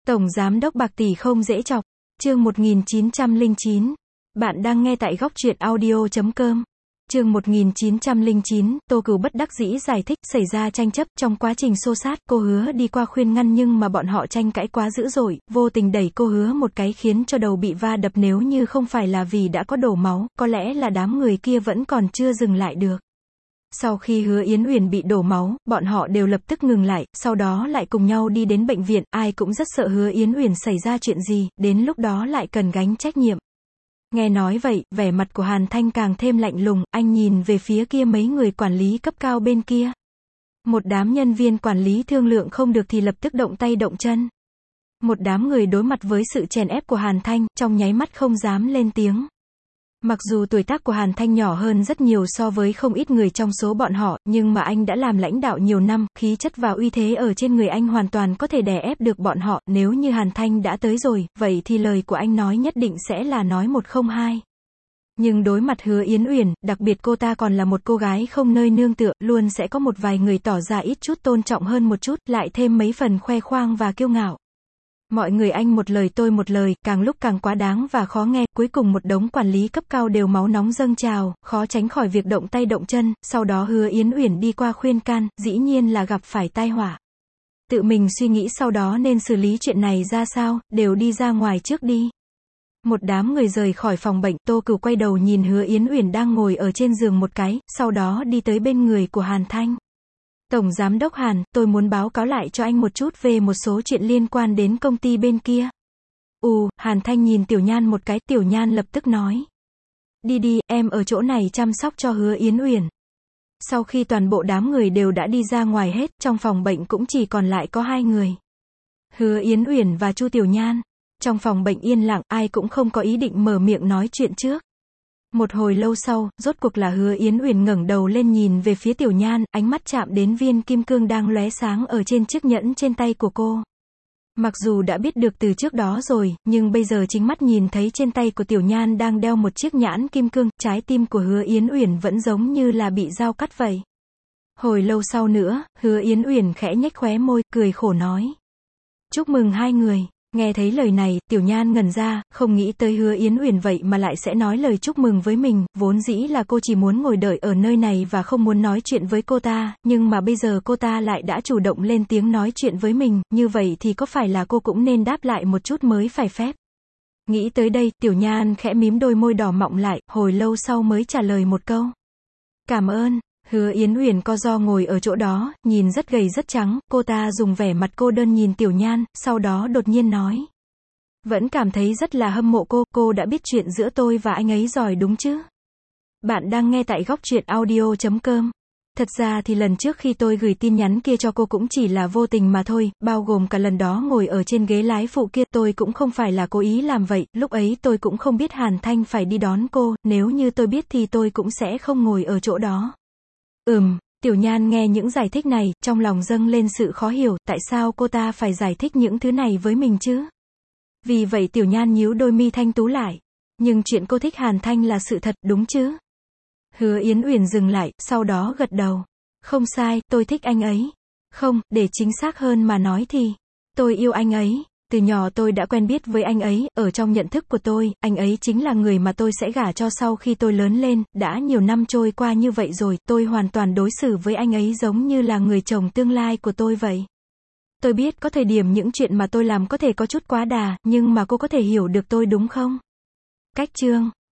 Tổng Giám đốc bạc tỷ không dễ chọc. Chương 1909. Bạn đang nghe tại góc truyện audio.com. Chương 1909, Tô Cửu bất đắc dĩ giải thích, xảy ra tranh chấp, trong quá trình xô sát, cô Hứa đi qua khuyên ngăn nhưng mà bọn họ tranh cãi quá dữ dội, vô tình đẩy cô Hứa một cái khiến cho đầu bị va đập, nếu như không phải là vì đã có đổ máu, có lẽ là đám người kia vẫn còn chưa dừng lại được. Sau khi Hứa Yến Uyển bị đổ máu, bọn họ đều lập tức ngừng lại, sau đó lại cùng nhau đi đến bệnh viện, ai cũng rất sợ Hứa Yến Uyển xảy ra chuyện gì, đến lúc đó lại cần gánh trách nhiệm. Nghe nói vậy, vẻ mặt của Hàn Thanh càng thêm lạnh lùng, anh nhìn về phía kia mấy người quản lý cấp cao bên kia. Một đám nhân viên quản lý thương lượng không được thì lập tức động tay động chân. Một đám người đối mặt với sự chèn ép của Hàn Thanh, trong nháy mắt không dám lên tiếng. Mặc dù tuổi tác của Hàn Thanh nhỏ hơn rất nhiều so với không ít người trong số bọn họ, nhưng mà anh đã làm lãnh đạo nhiều năm, khí chất và uy thế ở trên người anh hoàn toàn có thể đè ép được bọn họ, nếu như Hàn Thanh đã tới rồi, vậy thì lời của anh nói nhất định sẽ là nói một không hai. Nhưng đối mặt Hứa Yến Uyển, đặc biệt cô ta còn là một cô gái không nơi nương tựa, luôn sẽ có một vài người tỏ ra ít chút tôn trọng hơn một chút, lại thêm mấy phần khoe khoang và kiêu ngạo. Mọi người anh một lời tôi một lời, càng lúc càng quá đáng và khó nghe, cuối cùng một đống quản lý cấp cao đều máu nóng dâng trào, khó tránh khỏi việc động tay động chân, sau đó Hứa Yến Uyển đi qua khuyên can, dĩ nhiên là gặp phải tai họa. Tự mình suy nghĩ sau đó nên xử lý chuyện này ra sao, đều đi ra ngoài trước đi. Một đám người rời khỏi phòng bệnh, Tô Cửu quay đầu nhìn Hứa Yến Uyển đang ngồi ở trên giường một cái, sau đó đi tới bên người của Hàn Thanh. Tổng Giám đốc Hàn, tôi muốn báo cáo lại cho anh một chút về một số chuyện liên quan đến công ty bên kia. Hàn Thanh nhìn Tiểu Nhan một cái, Tiểu Nhan lập tức nói. Đi đi, em ở chỗ này chăm sóc cho Hứa Yến Uyển. Sau khi toàn bộ đám người đều đã đi ra ngoài hết, trong phòng bệnh cũng chỉ còn lại có hai người. Hứa Yến Uyển và Chu Tiểu Nhan. Trong phòng bệnh yên lặng, ai cũng không có ý định mở miệng nói chuyện trước. Một hồi lâu sau, rốt cuộc là Hứa Yến Uyển ngẩng đầu lên nhìn về phía Tiểu Nhan, ánh mắt chạm đến viên kim cương đang lóe sáng ở trên chiếc nhẫn trên tay của cô. Mặc dù đã biết được từ trước đó rồi, nhưng bây giờ chính mắt nhìn thấy trên tay của Tiểu Nhan đang đeo một chiếc nhẫn kim cương, trái tim của Hứa Yến Uyển vẫn giống như là bị dao cắt vậy. Hồi lâu sau nữa, Hứa Yến Uyển khẽ nhếch khóe môi, cười khổ nói. Chúc mừng hai người. Nghe thấy lời này, Tiểu Nhan ngẩn ra, không nghĩ tới Hứa Yến Uyển vậy mà lại sẽ nói lời chúc mừng với mình, vốn dĩ là cô chỉ muốn ngồi đợi ở nơi này và không muốn nói chuyện với cô ta, nhưng mà bây giờ cô ta lại đã chủ động lên tiếng nói chuyện với mình, như vậy thì có phải là cô cũng nên đáp lại một chút mới phải phép. Nghĩ tới đây, Tiểu Nhan khẽ mím đôi môi đỏ mọng lại, hồi lâu sau mới trả lời một câu. Cảm ơn. Hứa Yến Uyển co ro ngồi ở chỗ đó, nhìn rất gầy rất trắng, cô ta dùng vẻ mặt cô đơn nhìn Tiểu Nhan, sau đó đột nhiên nói. Vẫn cảm thấy rất là hâm mộ cô đã biết chuyện giữa tôi và anh ấy rồi đúng chứ? Bạn đang nghe tại góc truyện audio.com. Thật ra thì lần trước khi tôi gửi tin nhắn kia cho cô cũng chỉ là vô tình mà thôi, bao gồm cả lần đó ngồi ở trên ghế lái phụ kia, tôi cũng không phải là cố ý làm vậy, lúc ấy tôi cũng không biết Hàn Thanh phải đi đón cô, nếu như tôi biết thì tôi cũng sẽ không ngồi ở chỗ đó. Tiểu Nhan nghe những giải thích này, trong lòng dâng lên sự khó hiểu, tại sao cô ta phải giải thích những thứ này với mình chứ? Vì vậy Tiểu Nhan nhíu đôi mi thanh tú lại. Nhưng chuyện cô thích Hàn Thanh là sự thật, đúng chứ? Hứa Yến Uyển dừng lại, sau đó gật đầu. Không sai, tôi thích anh ấy. Không, để chính xác hơn mà nói thì, tôi yêu anh ấy. Từ nhỏ tôi đã quen biết với anh ấy, ở trong nhận thức của tôi, anh ấy chính là người mà tôi sẽ gả cho sau khi tôi lớn lên, đã nhiều năm trôi qua như vậy rồi, tôi hoàn toàn đối xử với anh ấy giống như là người chồng tương lai của tôi vậy. Tôi biết có thời điểm những chuyện mà tôi làm có thể có chút quá đà, nhưng mà cô có thể hiểu được tôi đúng không? Cách chương